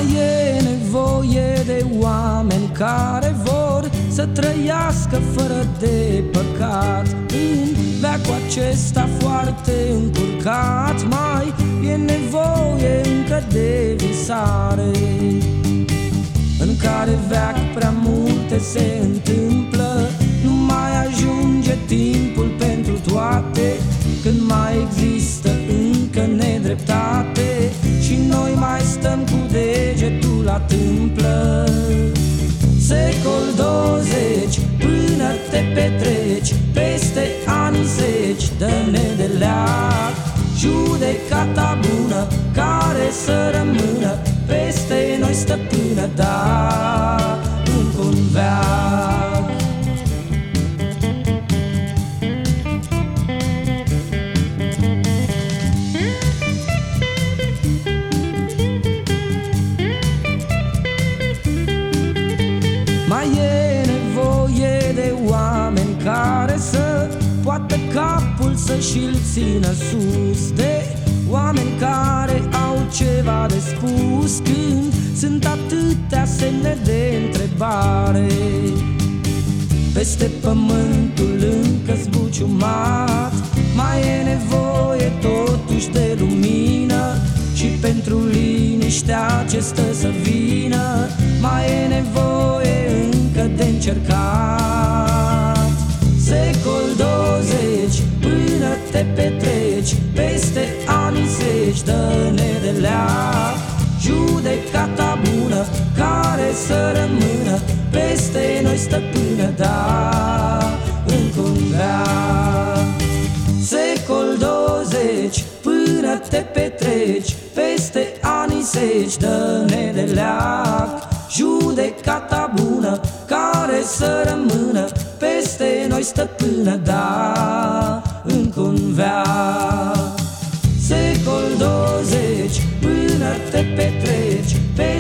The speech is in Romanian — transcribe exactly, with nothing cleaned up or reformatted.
Mai e nevoie de oameni care vor să trăiască fără de păcat. În veacul acesta foarte încurcat mai e nevoie încă de visare, în care veac prea multe se întâmplă. Nu mai ajunge timpul pentru toate, când mai există încă nedreptate și noi mai stăm cu degetul la tâmplă. Secol douăzeci, până te petreci, peste ani zeci, dă-ne de leac. Judecata bună care să rămână peste noi stăpână, da, încă un veac. Mai e nevoie de oameni care să poată capul să și-l țină sus, de oameni care au ceva de spus când sunt atâtea semne de întrebare. Peste pământul încă zbuciumat mai e nevoie totuși de lumină, și pentru liniștea ce stă să vină mai e nevoie încă de încercat. Secol douăzeci, până te petreci, peste ani zeci, dă-ne de leac. Judecata bună care să rămână peste noi stăpână, da, încă un veac. Secol douăzeci, până te petreci, peste ani zeci, dă-ne de leac. Judecata bună care să rămână peste noi stăpână, da, încă un veac. Secol douăzeci, până te petreci,